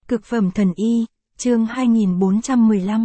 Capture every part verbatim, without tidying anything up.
Cực phẩm thần y, chương hai nghìn bốn trăm mười lăm.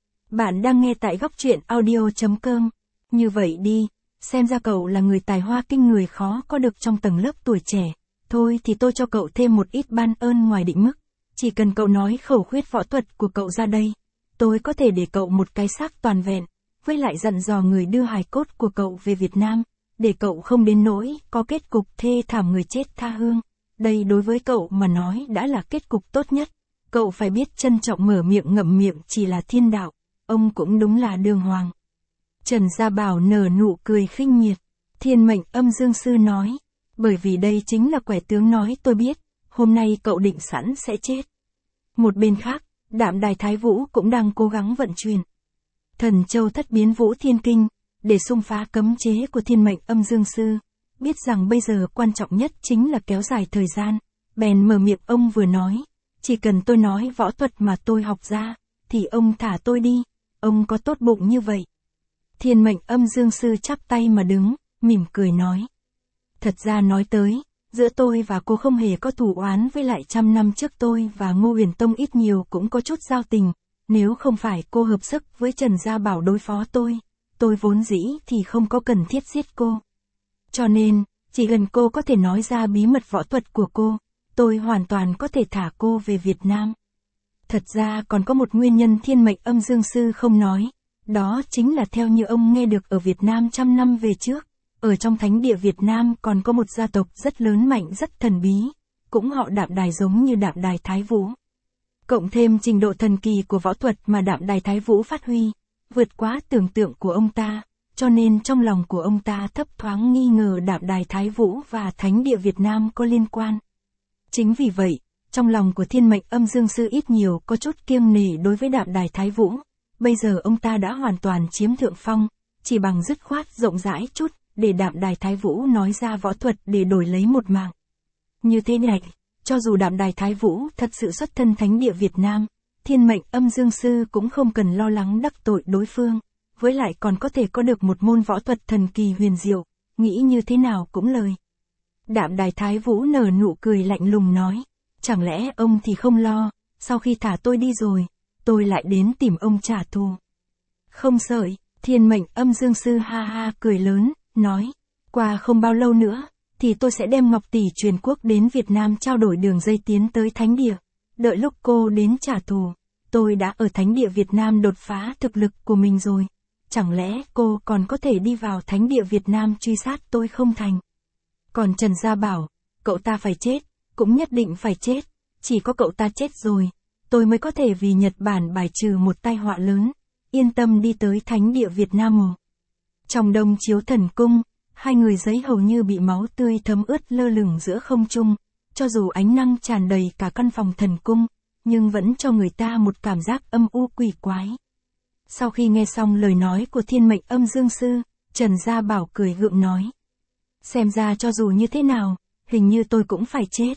Bạn đang nghe tại góc truyện audio.com. Như vậy đi, xem ra cậu là người tài hoa kinh người khó có được trong tầng lớp tuổi trẻ. Thôi thì tôi cho cậu thêm một ít ban ơn ngoài định mức. Chỉ cần cậu nói khẩu quyết võ thuật của cậu ra đây, tôi có thể để cậu một cái xác toàn vẹn, với lại dặn dò người đưa hài cốt của cậu về Việt Nam, để cậu không đến nỗi có kết cục thê thảm người chết tha hương. Đây đối với cậu mà nói đã là kết cục tốt nhất. Cậu phải biết trân trọng, mở miệng ngậm miệng chỉ là thiên đạo. Ông cũng đúng là đường hoàng. Trần Gia Bảo nở nụ cười khinh miệt. Thiên mệnh âm dương sư nói. Bởi vì đây chính là quẻ tướng nói tôi biết. Hôm nay cậu định sẵn sẽ chết. Một bên khác, Đạm Đài Thái Vũ cũng đang cố gắng vận chuyển Thần Châu Thất Biến Vũ Thiên Kinh, để xung phá cấm chế của thiên mệnh âm dương sư. Biết rằng bây giờ quan trọng nhất chính là kéo dài thời gian, bèn mở miệng ông vừa nói. Chỉ cần tôi nói võ thuật mà tôi học ra, thì ông thả tôi đi, ông có tốt bụng như vậy. Thiên mệnh âm dương sư chắp tay mà đứng, mỉm cười nói. Thật ra nói tới, giữa tôi và cô không hề có thù oán, với lại trăm năm trước tôi và Ngô Huyền Tông ít nhiều cũng có chút giao tình. Nếu không phải cô hợp sức với Trần Gia Bảo đối phó tôi, tôi vốn dĩ thì không có cần thiết giết cô. Cho nên, chỉ cần cô có thể nói ra bí mật võ thuật của cô, tôi hoàn toàn có thể thả cô về Việt Nam. Thật ra còn có một nguyên nhân thiên mệnh âm dương sư không nói, đó chính là theo như ông nghe được ở Việt Nam trăm năm về trước, ở trong thánh địa Việt Nam còn có một gia tộc rất lớn mạnh rất thần bí, cũng họ Đạm Đài giống như Đạm Đài Thái Vũ. Cộng thêm trình độ thần kỳ của võ thuật mà Đạm Đài Thái Vũ phát huy, vượt quá tưởng tượng của ông ta, cho nên trong lòng của ông ta thấp thoáng nghi ngờ Đạm Đài Thái Vũ và thánh địa Việt Nam có liên quan. Chính vì vậy, trong lòng của thiên mệnh âm dương sư ít nhiều có chút kiêng nể đối với Đạm Đài Thái Vũ. Bây giờ ông ta đã hoàn toàn chiếm thượng phong, chỉ bằng dứt khoát rộng rãi chút, để Đạm Đài Thái Vũ nói ra võ thuật để đổi lấy một mạng. Như thế này, cho dù Đạm Đài Thái Vũ thật sự xuất thân thánh địa Việt Nam, thiên mệnh âm dương sư cũng không cần lo lắng đắc tội đối phương, với lại còn có thể có được một môn võ thuật thần kỳ huyền diệu, nghĩ như thế nào cũng lời. Đạm Đài Thái Vũ nở nụ cười lạnh lùng nói, chẳng lẽ ông thì không lo, sau khi thả tôi đi rồi, tôi lại đến tìm ông trả thù. Không sợi, thiên mệnh âm dương sư ha ha cười lớn, nói, qua không bao lâu nữa, thì tôi sẽ đem Ngọc Tỷ truyền quốc đến Việt Nam trao đổi đường dây tiến tới thánh địa. Đợi lúc cô đến trả thù, tôi đã ở thánh địa Việt Nam đột phá thực lực của mình rồi. Chẳng lẽ cô còn có thể đi vào thánh địa Việt Nam truy sát tôi không thành? Còn Trần Gia Bảo, cậu ta phải chết, cũng nhất định phải chết. Chỉ có cậu ta chết rồi, tôi mới có thể vì Nhật Bản bài trừ một tai họa lớn, yên tâm đi tới thánh địa Việt Nam ồ. Trong Đông Chiếu Thần Cung, hai người giấy hầu như bị máu tươi thấm ướt lơ lửng giữa không trung. Cho dù ánh nắng tràn đầy cả căn phòng thần cung, nhưng vẫn cho người ta một cảm giác âm u quỷ quái. Sau khi nghe xong lời nói của thiên mệnh âm dương sư, Trần Gia Bảo cười gượng nói. Xem ra cho dù như thế nào, hình như tôi cũng phải chết.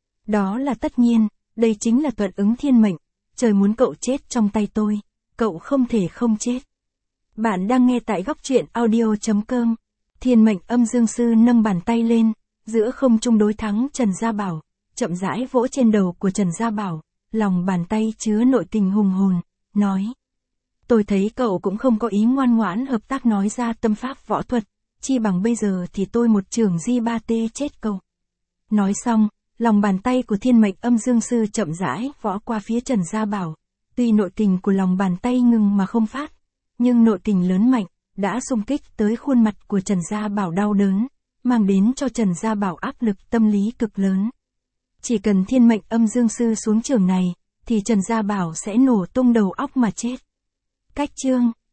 Đó là tất nhiên, đây chính là thuận ứng thiên mệnh, trời muốn cậu chết trong tay tôi, cậu không thể không chết. Bạn đang nghe tại góc truyện audio.com. Thiên mệnh âm dương sư nâng bàn tay lên, giữa không trung đối thắng Trần Gia Bảo, chậm rãi vỗ trên đầu của Trần Gia Bảo, lòng bàn tay chứa nội tình hùng hồn, nói. Tôi thấy cậu cũng không có ý ngoan ngoãn hợp tác nói ra tâm pháp võ thuật, chi bằng bây giờ thì tôi một trường di ba tê chết cậu. Nói xong, lòng bàn tay của thiên mệnh âm dương sư chậm rãi võ qua phía Trần Gia Bảo, tuy nội tình của lòng bàn tay ngừng mà không phát, nhưng nội tình lớn mạnh, đã xung kích tới khuôn mặt của Trần Gia Bảo đau đớn, mang đến cho Trần Gia Bảo áp lực tâm lý cực lớn. Chỉ cần thiên mệnh âm dương sư xuống trường này, thì Trần Gia Bảo sẽ nổ tung đầu óc mà chết. Cách chương